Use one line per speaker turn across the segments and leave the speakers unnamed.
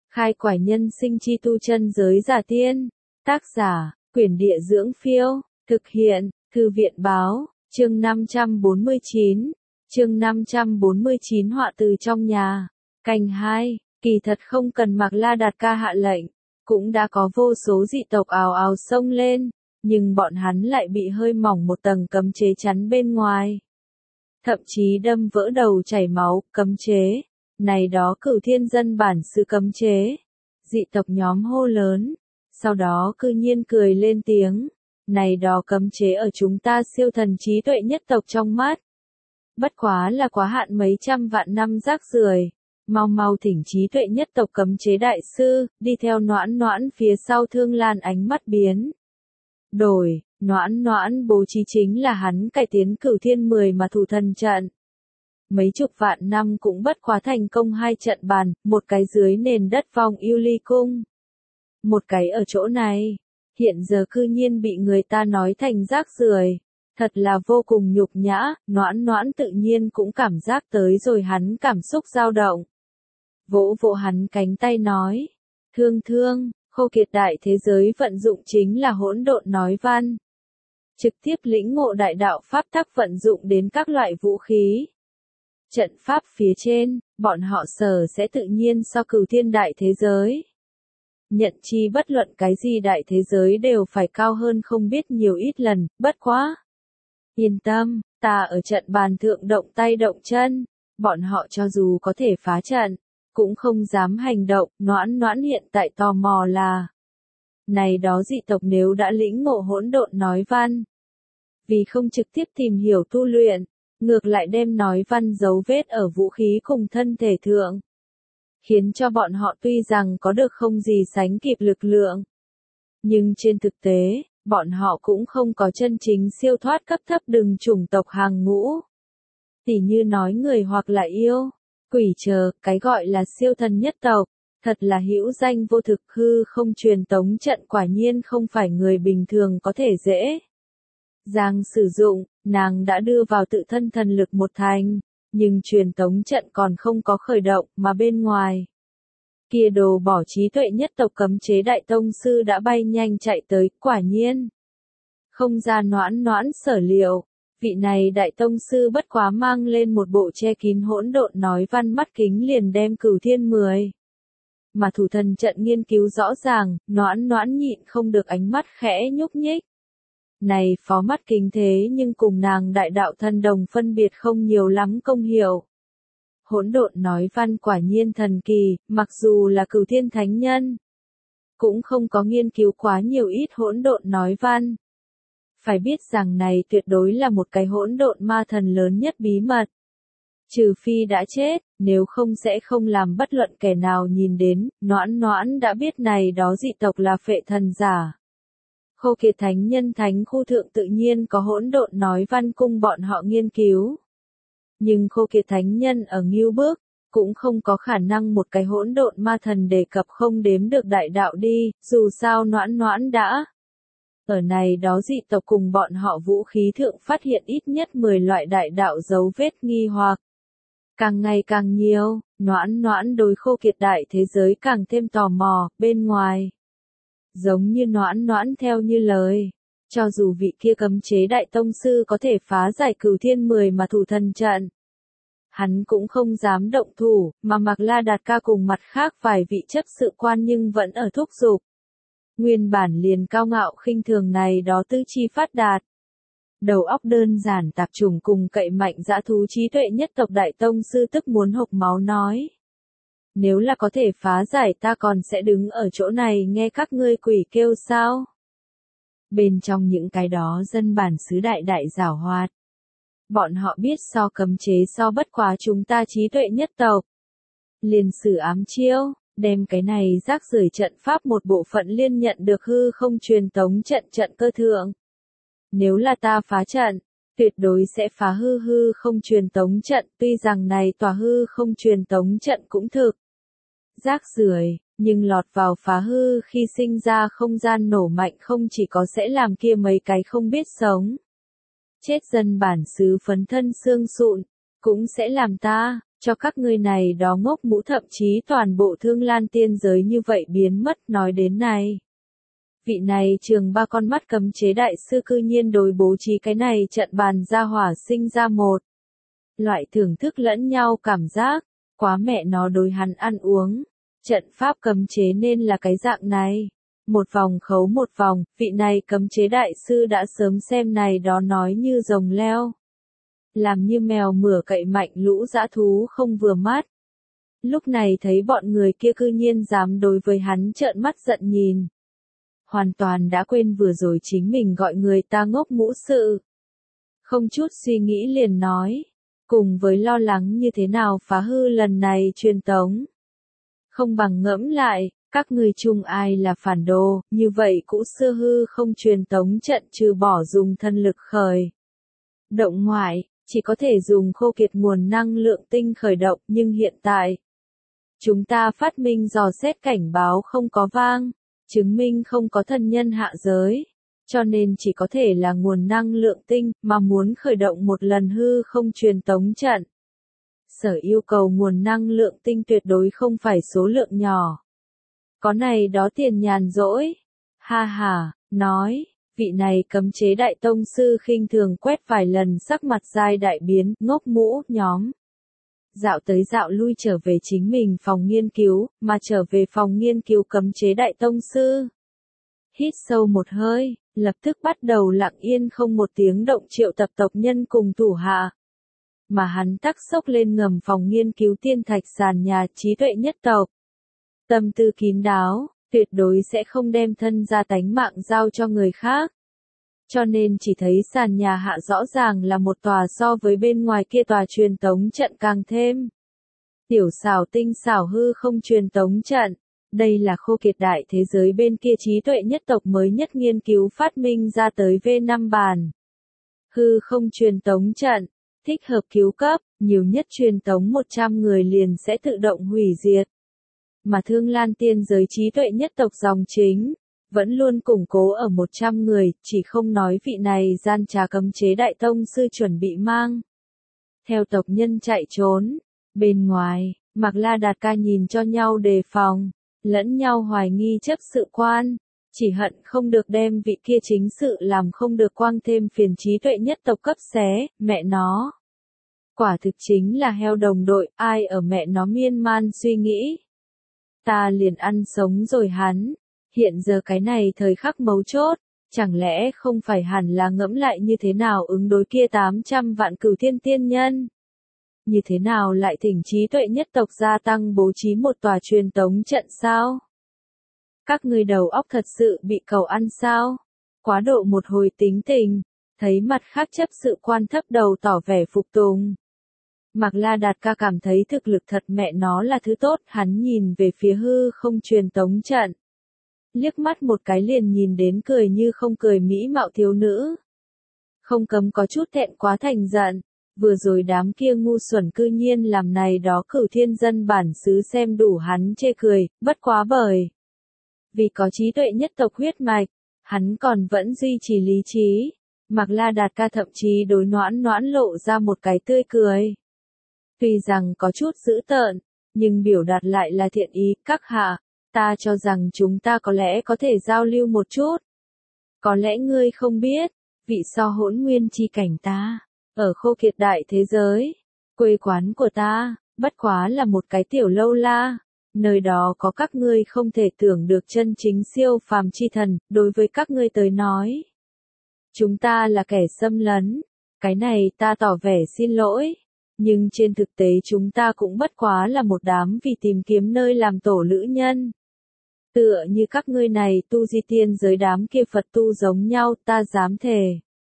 Khai quải nhân sinh chi tu chân giới giả tiên. Tác giả, Quyển Địa Dưỡng Phiêu. Thực hiện, Thư viện Báo. Chương 549. Chương 549 họa từ trong nhà. Canh 2. Kỳ thật không cần Mạc La Đạt Ca hạ lệnh, cũng đã có vô số dị tộc ào ào xông lên, nhưng bọn hắn lại bị hơi mỏng một tầng cấm chế chắn bên ngoài. Thậm chí đâm vỡ đầu chảy máu, cấm chế. Này đó Cửu Thiên dân bản xứ cấm chế. Dị tộc nhóm hô lớn, sau đó cư nhiên cười lên tiếng. Này đó cấm chế ở chúng ta siêu thần trí tuệ nhất tộc trong mắt. Bất quá là quá hạn mấy trăm vạn năm rác rưởi. Mau mau thỉnh trí tuệ nhất tộc cấm chế đại sư, đi theo Noãn Noãn phía sau Thương Lan ánh mắt biến đổi. Noãn Noãn bố trí chính là hắn cải tiến Cửu Thiên 10 mà thủ thần trận. Mấy chục vạn năm cũng bất quá thành công 2 trận bàn, một cái dưới nền đất vòng yêu ly cung. Một cái ở chỗ này, hiện giờ cư nhiên bị người ta nói thành rác rưởi, thật là vô cùng nhục nhã. Noãn Noãn tự nhiên cũng cảm giác tới rồi hắn cảm xúc dao động. Vỗ vỗ hắn cánh tay nói, Thương Thương, khô kiệt đại thế giới vận dụng chính là hỗn độn nói văn. Trực tiếp lĩnh ngộ đại đạo pháp tắc vận dụng đến các loại vũ khí. Trận pháp phía trên, bọn họ sở sẽ tự nhiên so Cửu Thiên đại thế giới. Nhận chi bất luận cái gì đại thế giới đều phải cao hơn không biết nhiều ít lần, bất quá. Yên tâm, ta ở trận bàn thượng động tay động chân, bọn họ cho dù có thể phá trận, cũng không dám hành động. Noãn Noãn hiện tại tò mò là, này đó dị tộc nếu đã lĩnh ngộ hỗn độn nói văn, vì không trực tiếp tìm hiểu tu luyện, ngược lại đem nói văn dấu vết ở vũ khí cùng thân thể thượng, khiến cho bọn họ tuy rằng có được không gì sánh kịp lực lượng, nhưng trên thực tế, bọn họ cũng không có chân chính siêu thoát cấp thấp đừng chủng tộc hàng ngũ. Tỉ như nói người hoặc là yêu, quỷ chờ, cái gọi là siêu thần nhất tộc, thật là hữu danh vô thực. Hư không truyền tống trận quả nhiên không phải người bình thường có thể dễ dàng sử dụng. Nàng đã đưa vào tự thân thần lực một thành, nhưng truyền tống trận còn không có khởi động, mà bên ngoài kia đồ bỏ trí tuệ nhất tộc cấm chế đại tông sư đã bay nhanh chạy tới. Quả nhiên không ra Noãn Noãn sở liệu, vị này đại tông sư bất quá mang lên một bộ che kín hỗn độn nói văn mắt kính liền đem Cửu Thiên 10 mà thủ thần trận nghiên cứu rõ ràng. Noãn Noãn nhịn không được ánh mắt khẽ nhúc nhích. Này phó mắt kính thế nhưng cùng nàng đại đạo thần đồng phân biệt không nhiều lắm công hiệu. Hỗn độn nói văn quả nhiên thần kỳ, mặc dù là Cửu Thiên thánh nhân, cũng không có nghiên cứu quá nhiều ít hỗn độn nói văn. Phải biết rằng này tuyệt đối là một cái hỗn độn ma thần lớn nhất bí mật. Trừ phi đã chết, nếu không sẽ không làm bất luận kẻ nào nhìn đến. Noãn Noãn đã biết này đó dị tộc là phệ thần giả. Khô Kiệt thánh nhân thánh khu thượng tự nhiên có hỗn độn nói văn cung bọn họ nghiên cứu. Nhưng Khô Kiệt thánh nhân ở Ngưu Bước, cũng không có khả năng một cái hỗn độn ma thần đề cập không đếm được đại đạo đi. Dù sao Noãn Noãn đã ở này đó dị tộc cùng bọn họ vũ khí thượng phát hiện ít nhất 10 loại đại đạo dấu vết nghi hoặc. Càng ngày càng nhiều, Noãn Noãn đối Khô Kiệt đại thế giới càng thêm tò mò. Bên ngoài, giống như Noãn Noãn theo như lời, cho dù vị kia cấm chế đại tông sư có thể phá giải Cửu Thiên 10 mà thủ thần trận, hắn cũng không dám động thủ, mà Mạc La Đạt Ca cùng mặt khác vài vị chấp sự quan nhưng vẫn ở thúc giục. Nguyên bản liền cao ngạo khinh thường này đó tư chi phát đạt, đầu óc đơn giản tạp chủng cùng cậy mạnh dã thú trí tuệ nhất tộc đại tông sư tức muốn hộc máu nói. Nếu là có thể phá giải ta còn sẽ đứng ở chỗ này nghe các ngươi quỷ kêu sao? Bên trong những cái đó dân bản xứ đại đại giảo hoạt. Bọn họ biết so cấm chế so bất quá chúng ta trí tuệ nhất tộc. Liền sử ám chiêu, đem cái này rác rưởi trận pháp một bộ phận liên nhận được hư không truyền tống trận trận cơ thượng. Nếu là ta phá trận, tuyệt đối sẽ phá hư không truyền tống trận. Tuy rằng này tòa hư không truyền tống trận cũng thực rác rưởi, nhưng lọt vào phá hư khi sinh ra không gian nổ mạnh không chỉ có sẽ làm kia mấy cái không biết sống chết dân bản xứ phấn thân xương sụn, cũng sẽ làm ta cho các ngươi này đó ngốc mũ, thậm chí toàn bộ Thương Lan tiên giới như vậy biến mất. Nói đến này, vị này trường ba con mắt cấm chế đại sư cư nhiên đối bố trí cái này trận bàn ra hỏa sinh ra một loại thưởng thức lẫn nhau cảm giác, quá mẹ nó đối hắn ăn uống. Trận pháp cấm chế nên là cái dạng này. Một vòng khấu một vòng, vị này cấm chế đại sư đã sớm xem này đó nói như rồng leo. Làm như mèo mửa cậy mạnh lũ dã thú không vừa mắt. Lúc này thấy bọn người kia cư nhiên dám đối với hắn trợn mắt giận nhìn. Hoàn toàn đã quên vừa rồi chính mình gọi người ta ngốc mũ sự. Không chút suy nghĩ liền nói, cùng với lo lắng như thế nào phá hư lần này truyền tống. Không bằng ngẫm lại, các người chung ai là phản đồ, như vậy cũ xưa hư không truyền tống trận trừ bỏ dùng thân lực khởi động ngoại, chỉ có thể dùng khô kiệt nguồn năng lượng tinh khởi động, nhưng hiện tại, chúng ta phát minh dò xét cảnh báo không có vang, chứng minh không có thân nhân hạ giới, cho nên chỉ có thể là nguồn năng lượng tinh, mà muốn khởi động một lần hư không truyền tống trận. Sở yêu cầu nguồn năng lượng tinh tuyệt đối không phải số lượng nhỏ. Có này đó tiền nhàn rỗi. Ha ha, nói, vị này cấm chế đại tông sư khinh thường quét vài lần sắc mặt dai đại biến, ngốc mũ, nhóm. Dạo tới dạo lui trở về chính mình phòng nghiên cứu, mà trở về phòng nghiên cứu cấm chế đại tông sư. Hít sâu một hơi, lập tức bắt đầu lặng yên không một tiếng động triệu tập tộc nhân cùng thủ hạ. Mà hắn tắc xốc lên ngầm phòng nghiên cứu tiên thạch sàn nhà trí tuệ nhất tộc. Tâm tư kín đáo, tuyệt đối sẽ không đem thân ra tánh mạng giao cho người khác. Cho nên chỉ thấy sàn nhà hạ rõ ràng là một tòa so với bên ngoài kia tòa truyền tống trận càng thêm. Tiểu xảo tinh xảo hư không truyền tống trận. Đây là khô kiệt đại thế giới bên kia trí tuệ nhất tộc mới nhất nghiên cứu phát minh ra tới V5 bản. Hư không truyền tống trận, thích hợp cứu cấp, nhiều nhất truyền tống 100 người liền sẽ tự động hủy diệt. Mà Thương Lan tiên giới trí tuệ nhất tộc dòng chính, vẫn luôn củng cố ở 100 người, chỉ không nói vị này gian trá cấm chế đại tông sư chuẩn bị mang. Theo tộc nhân chạy trốn, bên ngoài, Mạc La Đạt Ca nhìn cho nhau đề phòng, lẫn nhau hoài nghi chấp sự quan, chỉ hận không được đem vị kia chính sự làm không được quang thêm phiền trí tuệ nhất tộc cấp xé, mẹ nó. Quả thực chính là heo đồng đội, ai ở mẹ nó miên man suy nghĩ. Ta liền ăn sống rồi hắn, hiện giờ cái này thời khắc mấu chốt, chẳng lẽ không phải hẳn là ngẫm lại như thế nào ứng đối kia 800 vạn cửu thiên tiên nhân? Như thế nào lại thỉnh trí tuệ nhất tộc gia tăng bố trí một tòa truyền tống trận sao? Các ngươi đầu óc thật sự bị cầu ăn sao? Quá độ một hồi tính tình, thấy mặt khác chấp sự quan thấp đầu tỏ vẻ phục tùng. Mạc La Đạt Ca cảm thấy thực lực thật mẹ nó là thứ tốt, hắn nhìn về phía hư không truyền tống trận. Liếc mắt một cái liền nhìn đến cười như không cười mỹ mạo thiếu nữ. Không cấm có chút thẹn quá thành giận, vừa rồi đám kia ngu xuẩn cư nhiên làm này đó cửu thiên dân bản xứ xem đủ hắn chê cười, bất quá bởi. Vì có trí tuệ nhất tộc huyết mạch, hắn còn vẫn duy trì lý trí. Mạc La Đạt Ca thậm chí đối Noãn Noãn lộ ra một cái tươi cười. Tuy rằng có chút dữ tợn, nhưng biểu đạt lại là thiện ý, các hạ, ta cho rằng chúng ta có lẽ có thể giao lưu một chút. Có lẽ ngươi không biết, vị so hỗn nguyên chi cảnh ta, ở khô kiệt đại thế giới, quê quán của ta, bất quá là một cái tiểu lâu la, nơi đó có các ngươi không thể tưởng được chân chính siêu phàm chi thần, đối với các ngươi tới nói. Chúng ta là kẻ xâm lấn, cái này ta tỏ vẻ xin lỗi. Nhưng trên thực tế chúng ta cũng bất quá là một đám vì tìm kiếm nơi làm tổ lữ nhân. Tựa như các ngươi này tu di tiên giới đám kia Phật tu giống nhau, ta dám thề.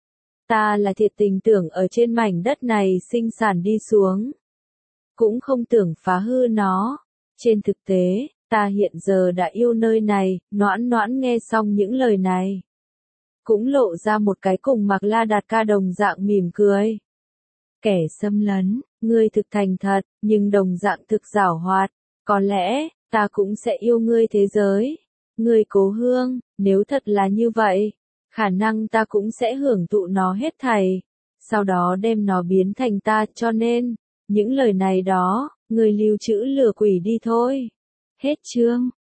Ta là thiệt tình tưởng ở trên mảnh đất này sinh sản đi xuống. Cũng không tưởng phá hư nó. Trên thực tế, ta hiện giờ đã yêu nơi này, Noãn Noãn nghe xong những lời này. Cũng lộ ra một cái cùng Mạc La Đạt Ca đồng dạng mỉm cười. Kẻ xâm lấn, ngươi thực thành thật, nhưng đồng dạng thực giảo hoạt, có lẽ, ta cũng sẽ yêu ngươi thế giới. Ngươi cố hương, nếu thật là như vậy, khả năng ta cũng sẽ hưởng thụ nó hết thảy, sau đó đem nó biến thành ta, cho nên, Những lời này đó, người lưu trữ lừa quỷ đi thôi. Hết chương.